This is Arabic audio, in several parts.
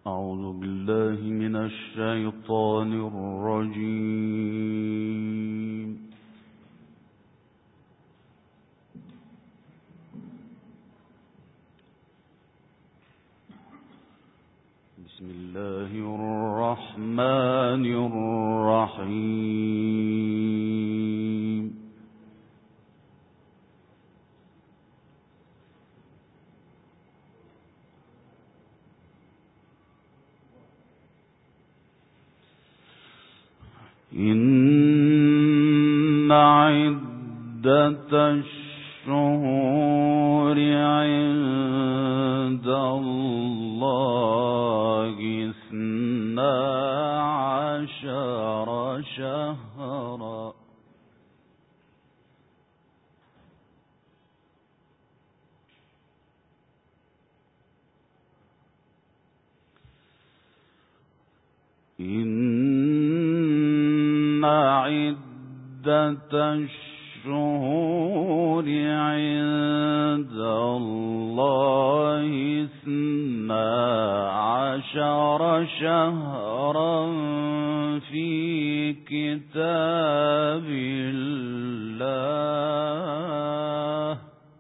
أعوذ بالله من الشيطان الرجيم. بسم الله الرحمن الرحيم. إن عدة الشهور عند الله 12 شهرا إن عدة الشهور عند الله 12 شهرا في كتاب الله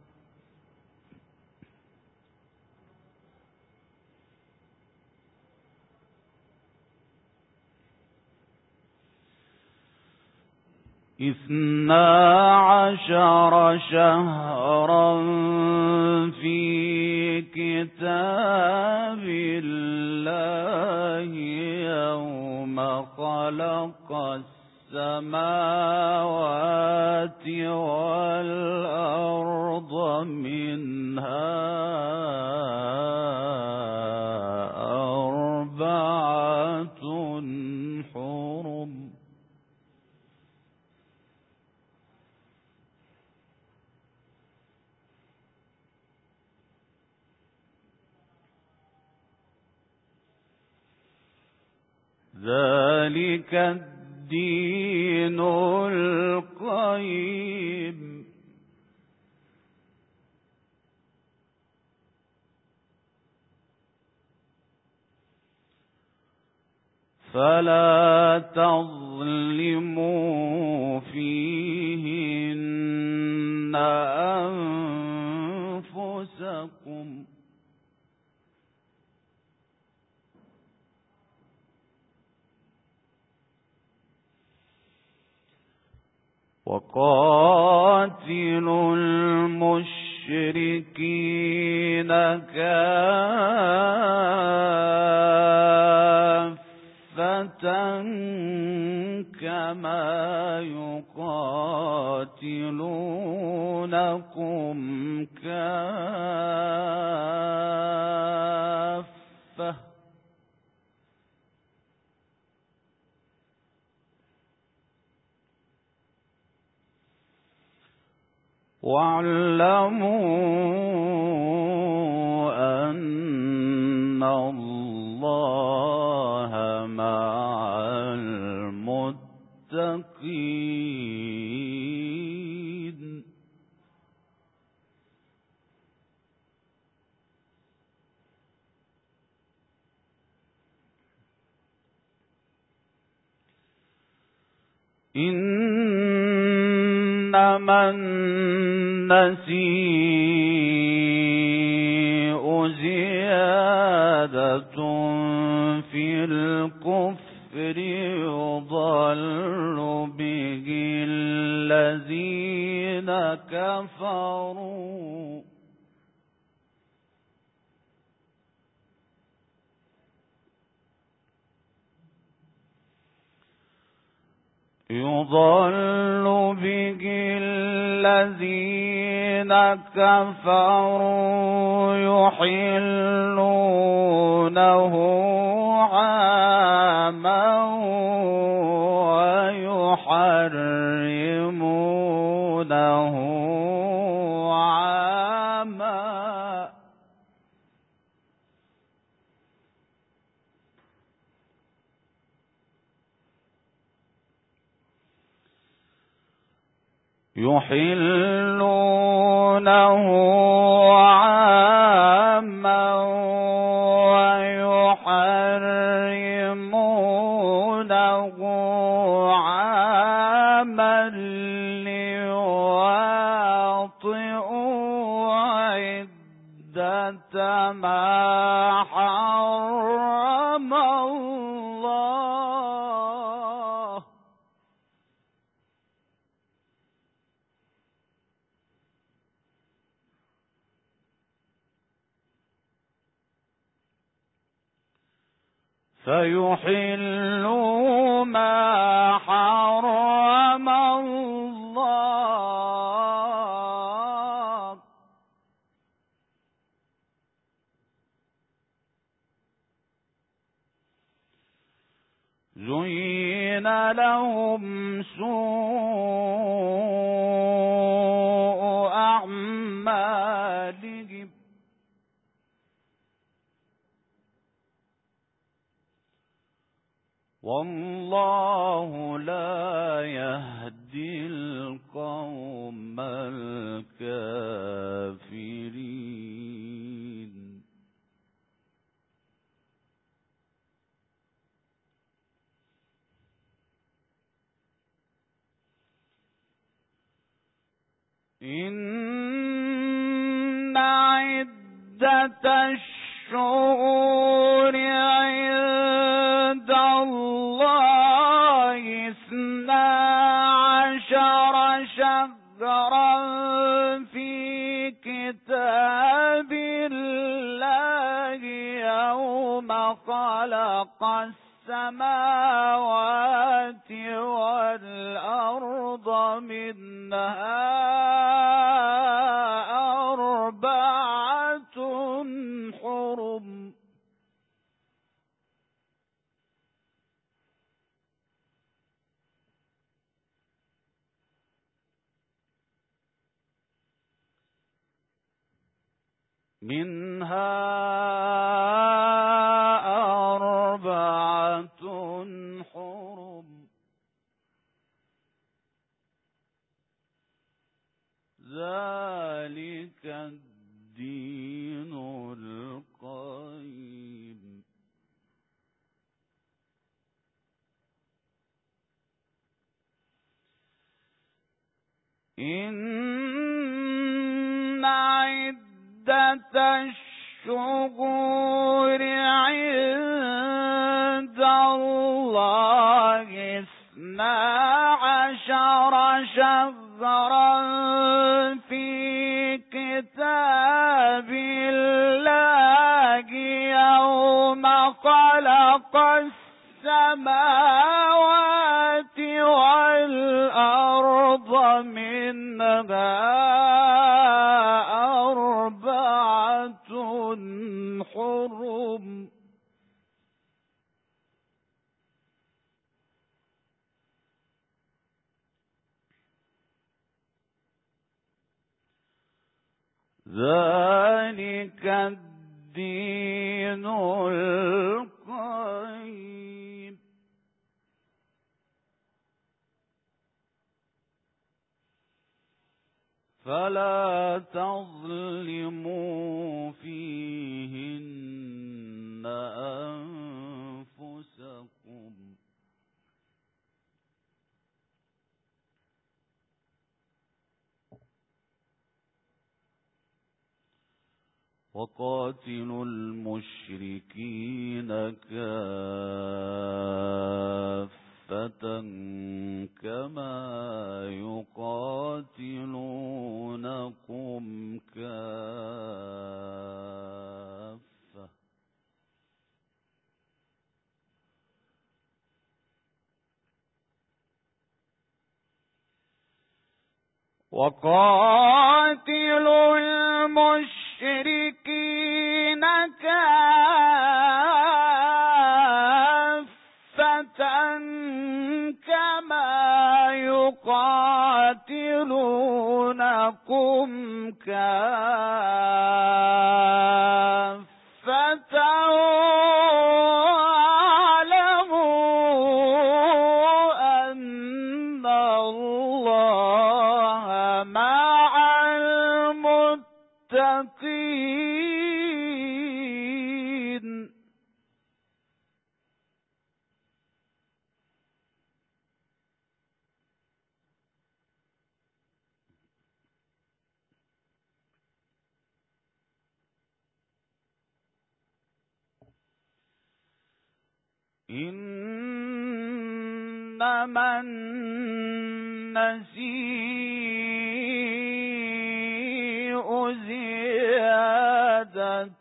شهرا في كتاب الله يوم خلق السماوات والأرض منها 4 حرم ذلك الدين القيم فلا تظلموا فيهن أنفسكم وقاتلوا المشركين كافة كما يقاتلونكم كافة واعلموا أن الله مع المتقين إنما النسيء زيادة في الكفر يضل به الذين كفروا الذين كفروا يحلونه عاما ويحرمونه عاما يحلونه عاما ويحرمونه ما حرم الله فيحلوا ما حرم الله زين لهم سوء أعمالهم والله لا يهدي القوم الكافرين إن عدة الشهور عند الله 12 شهرا في كتاب الله يوم خلق السماوات والأرض منها 4 حرم منها 4 حرم ذلك الدين القيم إن عدة الشهور عند الله 12 شهرا في كتاب الله يوم خلق السماوات والأرض منها 4 حرم ذلك الدين القيم فلا تظلموا فيهن أنفسكم وقاتلوا المشركين كافة كما يقاتلونكم كافة وقاتلوا المشركين كافة كما يقاتلونكم كافة واعلموا أن الله مع المتقين إنما النسيء زيادة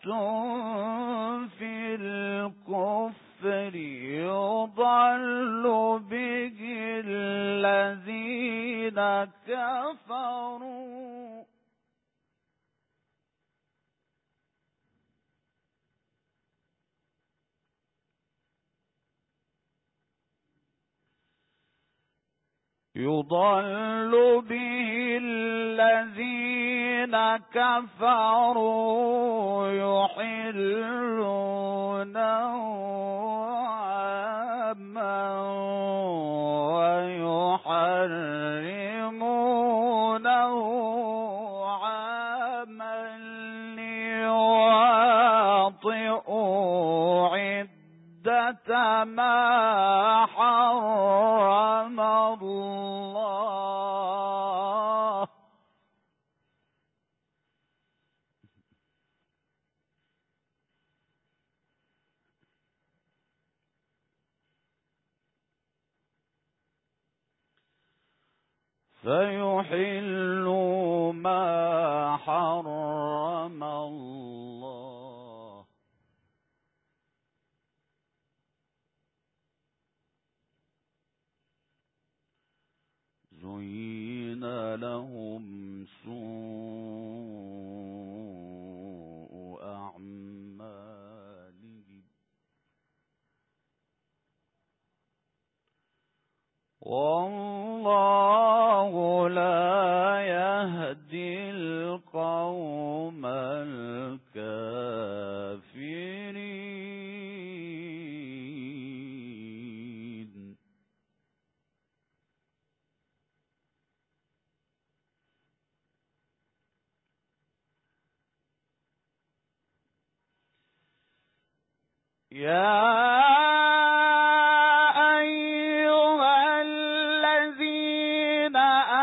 في الكفر يضل به الذين كفروا يحلونه عاما ويحرمونه عاما ليواطئوا عدة ما حرم الله فيحلوا ما حرم الله زين لهم سوء أعمالهم والله لا يهدي القوم الكافرين يا أيها الذين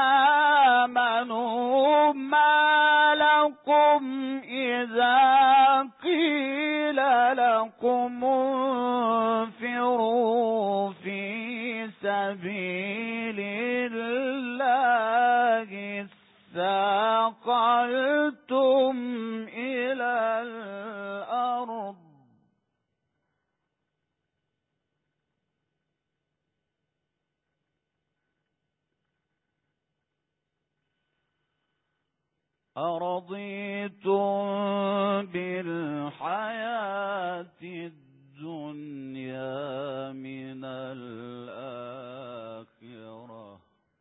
آمنوا ما لكم إذا قيل لكم انفروا في سبيل الله اثاقلتم إلى الأرض أرضيتم بالحياة الدنيا من الآخرة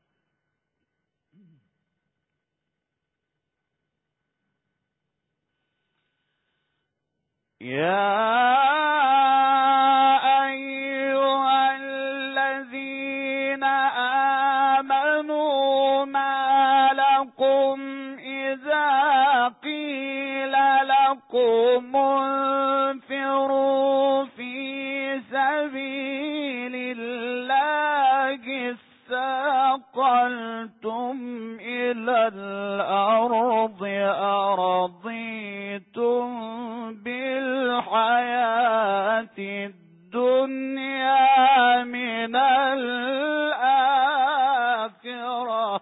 يا أيها الذين آمنوا ما لكم إذا قيل لكم انفروا في سبيل الله اثاقلتم إلى الأرض أرضيتم بالحياة الدنيا من الآخرة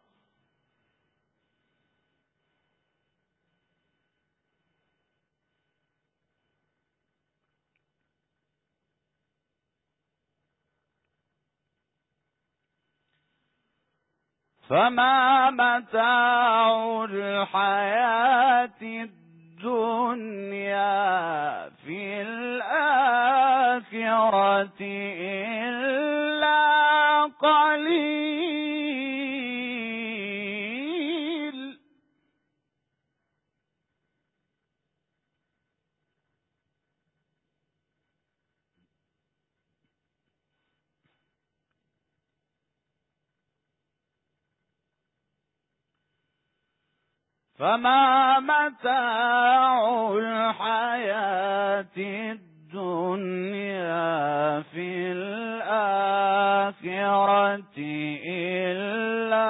فما متاع الحياة الدنيا في الآخرة إلا قليل فما متاع الحياة الدنيا في الآخرة إلا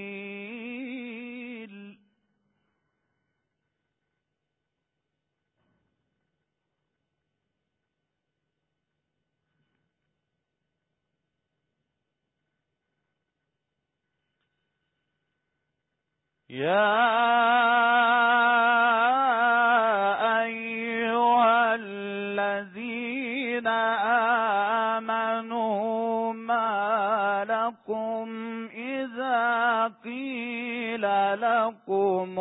قليل يا أيها الذين آمنوا ما لكم إذا قيل لكم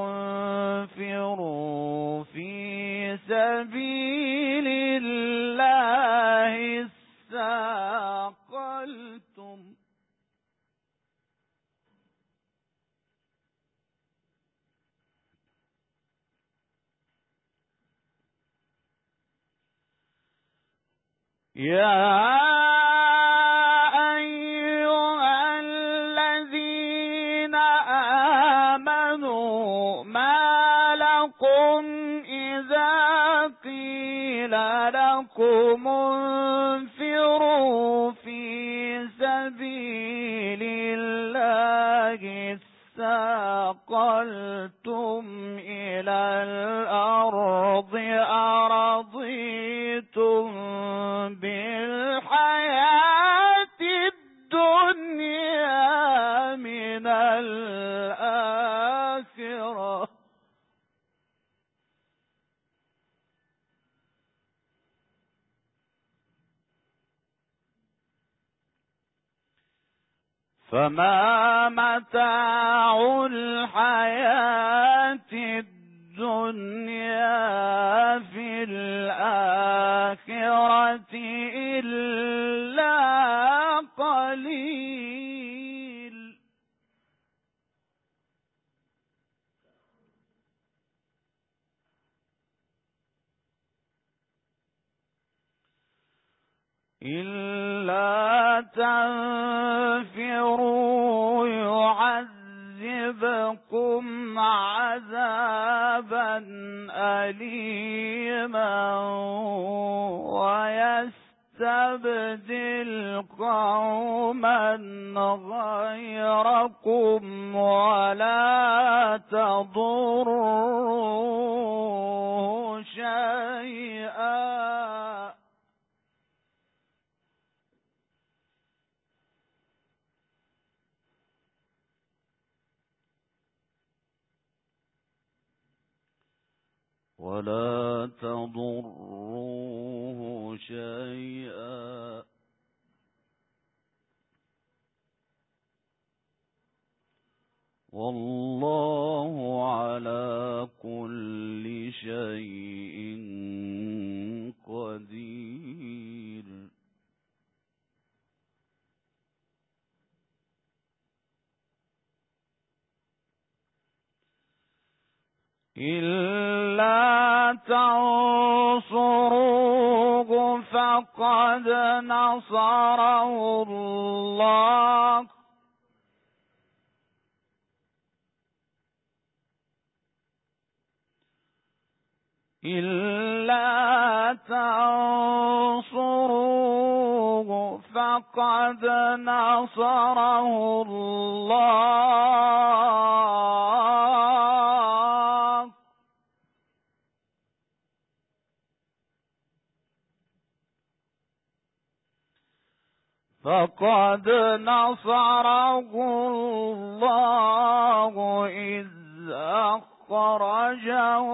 انفروا في سبيل الله اثاقلتم يا أيها الذين آمنوا ما لكم إذا قيل لكم انفروا في سبيل الله اثاقلتم إلى الأرض أرضيتم بالحياة الدنيا من الآخرة فما متاع الحياة الدنيا في الآخرة إلا قليل إلا تنفروا يعذبكم عذابا أليما ويستبدل قوما غيركم ولا تضروه شيئا والله على كل شيء قدير إلا تنصروه فقد نصره الله إلا تنصروه فقد نصره الله فقد نصره الله إذ أخرجه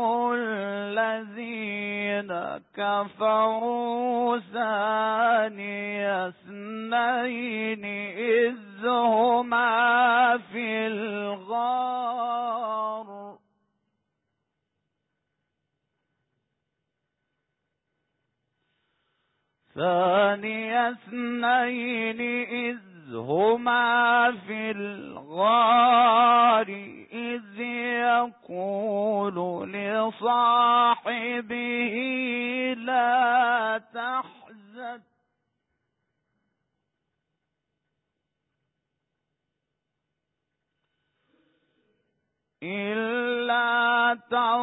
الذين كفروا ثاني اثنين إذ هما في الغار ثاني اثنين إذ هما في الغار إذ يقول لصاحبه لا تحزن إلا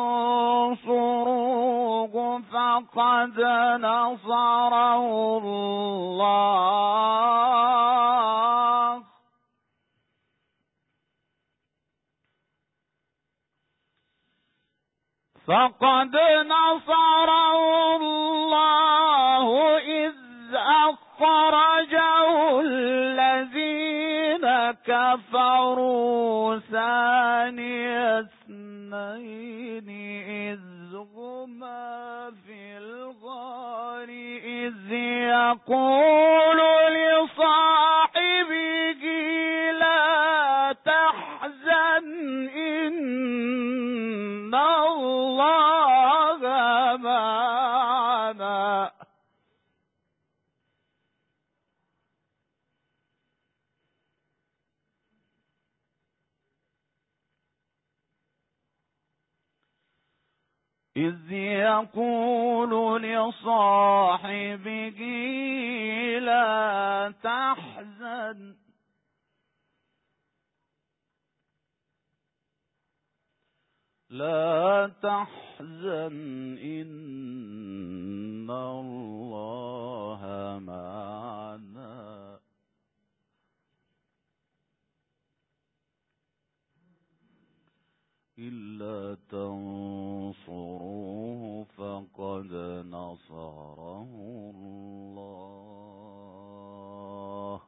تنصروه فقد نصره الله فقد نصره الله إذ أخرجه الذين كفروا ثاني اثنين إذ هما في الغار إذ يقول لصاحبه لا تحزن إن الله معنا. إذ يقول لصاحبه لا تحزن إن الله معنا. إلا تنصروه فقد نصره الله.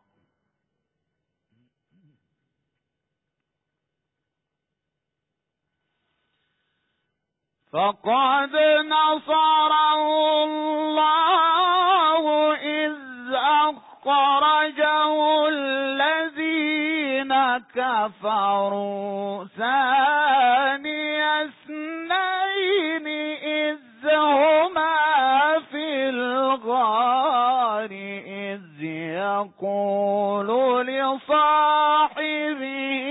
فقد نصره الله إذ أخرجه الذين كفروا ثاني اثنين إذ هما في الغار إذ يقول لصاحبه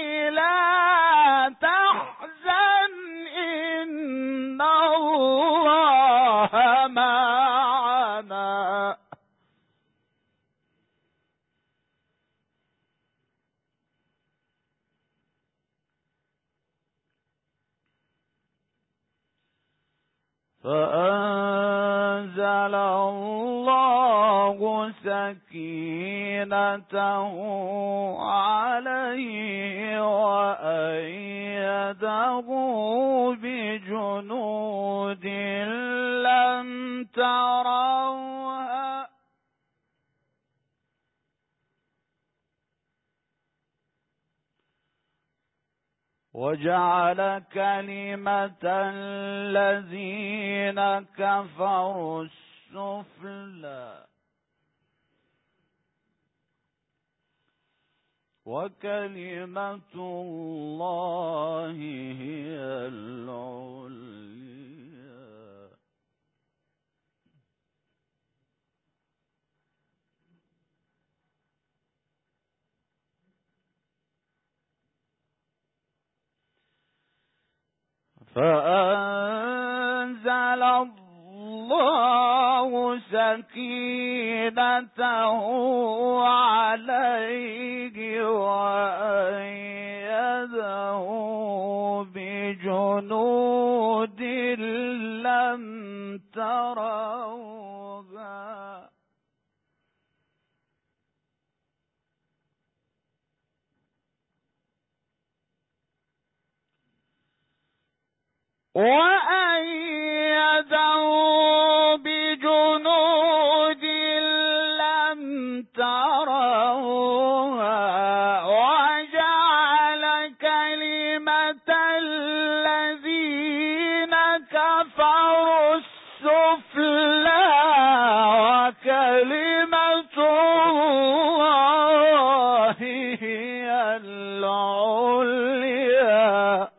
لا تحزن إن الله معنا. فأنزل الله سكينته عليه وأيده بجنود لم تروها وجعل كلمة الذين كفروا السفلى وكلمة الله هي العليا. فأنزل الله سكينته عليه وأيده بجنود لم تروها وأيده بجنود لم تروها وجعل كلمة الذين كفروا السفلى وكلمة الله هي العليا.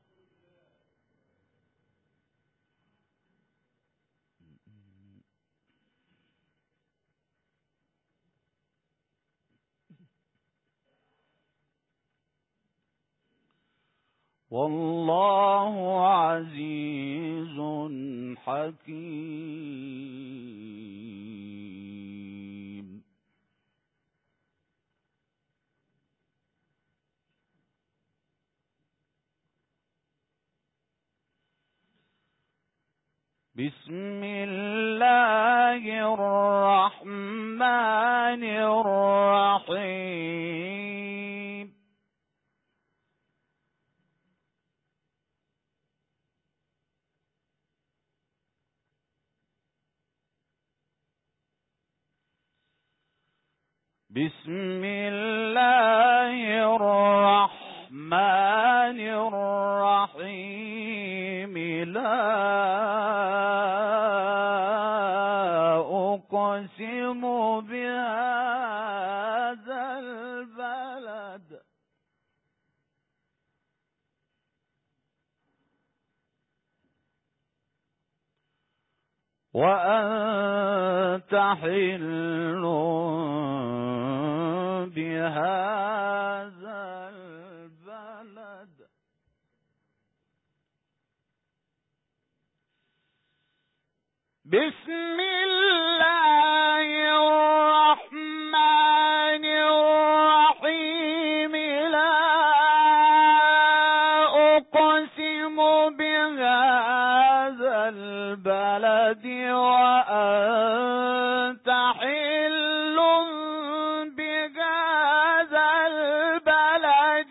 والله عزيز حكيم. بسم الله الرحمن الرحيم. بسم الله الرحيم لا أقسم بهذا البلد وأنت حل بهذا البلد بسم الله الرحمن الرحيم لا أقسم بهذا البلد وأنت حل بهذا البلد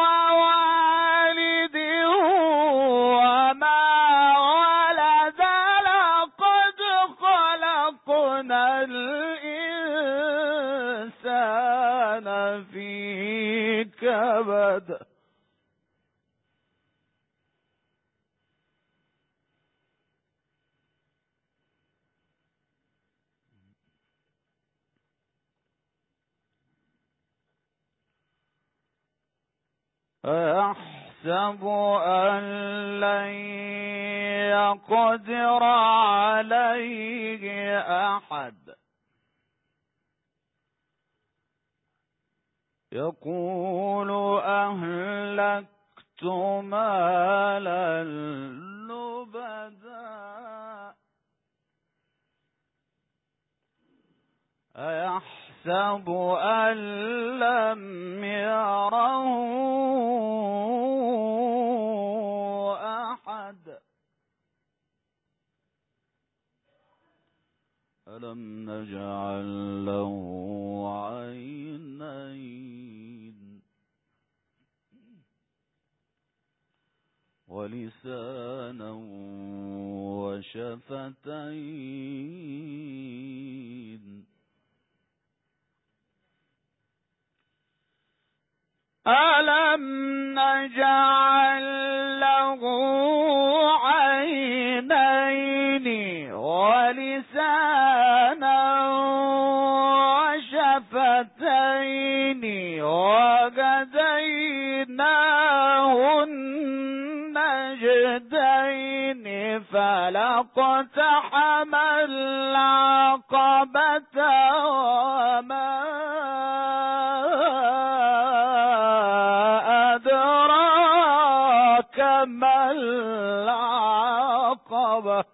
ووالد وما ولد لقد خلقنا الإنسان في كبد أيحسب أن لن يقدر عليه أحد يقول أهلكت مالا لبدا أيحسب أن لم يره أحد ألم نجعل له عينين ولسانا وشفتين ألم نجعل له عينين ولسانا وشفتين وهديناه النجدين فلاقتحم العقبة وما أدراك ما العقبة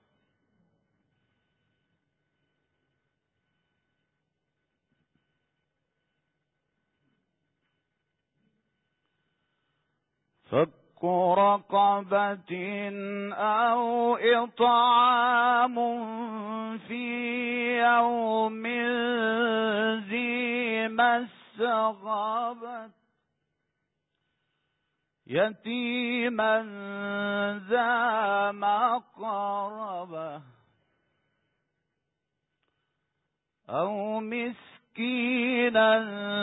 فك رقبة أو إطعام في يوم ذي مسغبة يتيما ذا مقربة أو مسكينا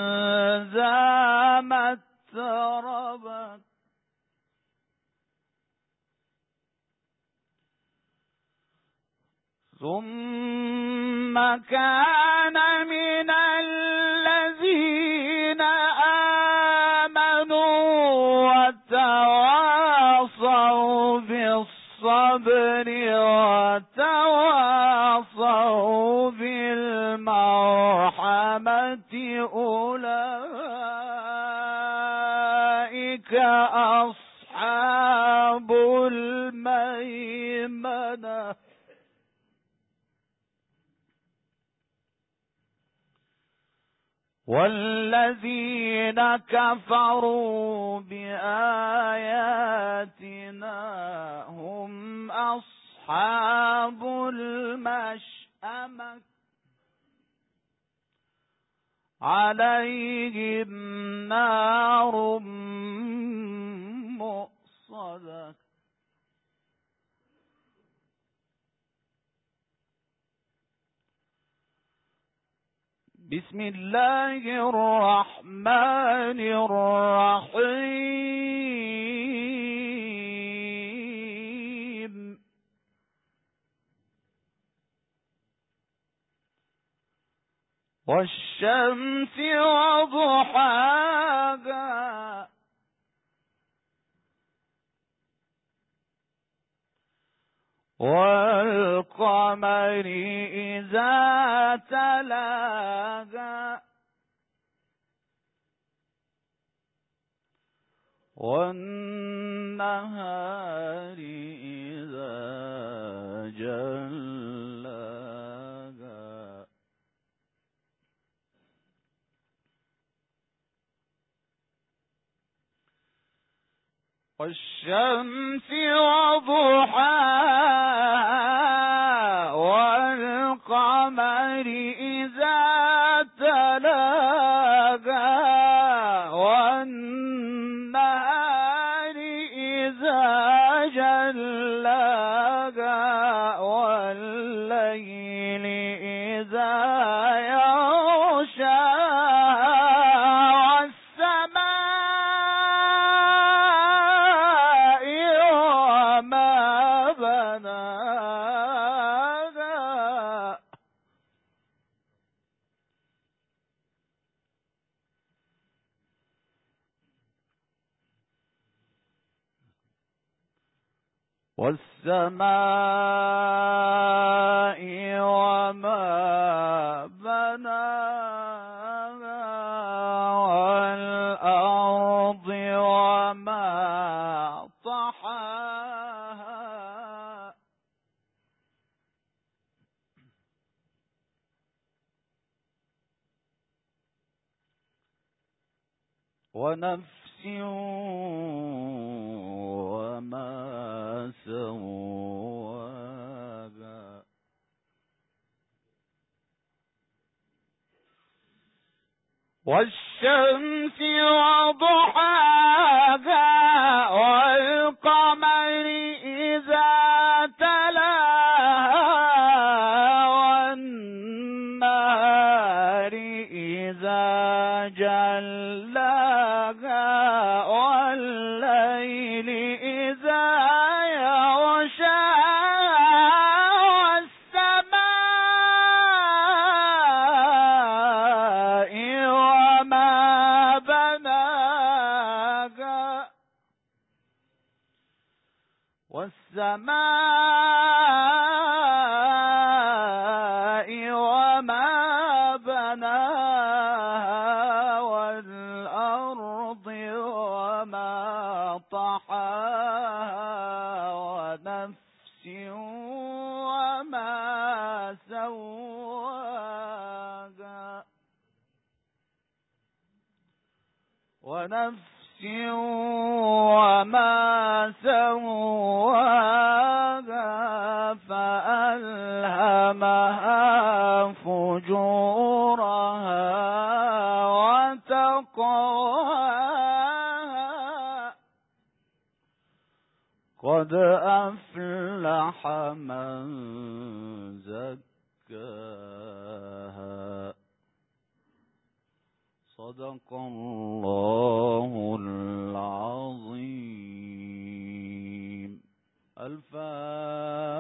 ذا متربة ثم كان من الذين آمنوا وتواصوا بالصبر وتواصوا بالمرحمة أولئك أصحاب الميمنة والذين كفروا بآياتنا هم أصحاب المشأمة عليهم نار مؤصدة بسم الله الرحمن الرحيم والشمس وضحاها والقمر إذا تلاها والنهار إذا جلاها والشمس وضحاها والقمر إذا تلاها والنهار إذا جلاها والليل إذا يغشاها والسماء وما بناها والسماء وما بناها والأرض وما طحاها ونفس وما سواها والشمس وضحاها والقمر إذا تلاها والنهار إذا جلاها والليل إذا يغشاها والسماء وما بناها والسماء وما بناها والأرض وما طحاها ونفس وما سواها ونفس وما سواها فألهمها فجورها وتقواها قد أفلح من زكاها صدق الله العظيم. الفاتحة.